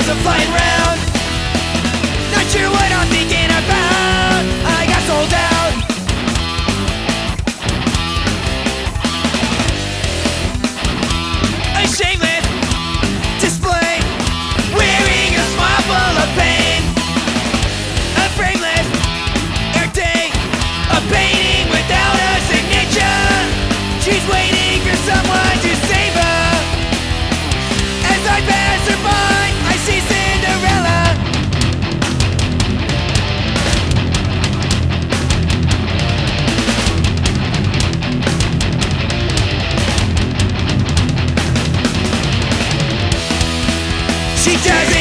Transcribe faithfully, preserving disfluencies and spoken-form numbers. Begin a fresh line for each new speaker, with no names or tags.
stars are flying round. Not sure what I'm thinking about. I got sold out. A shameless display, wearing a smile full of pain. A frameless air day, a painting without a signature. She's waiting for someone to save her. As I pass her by, I see Cinderella. She does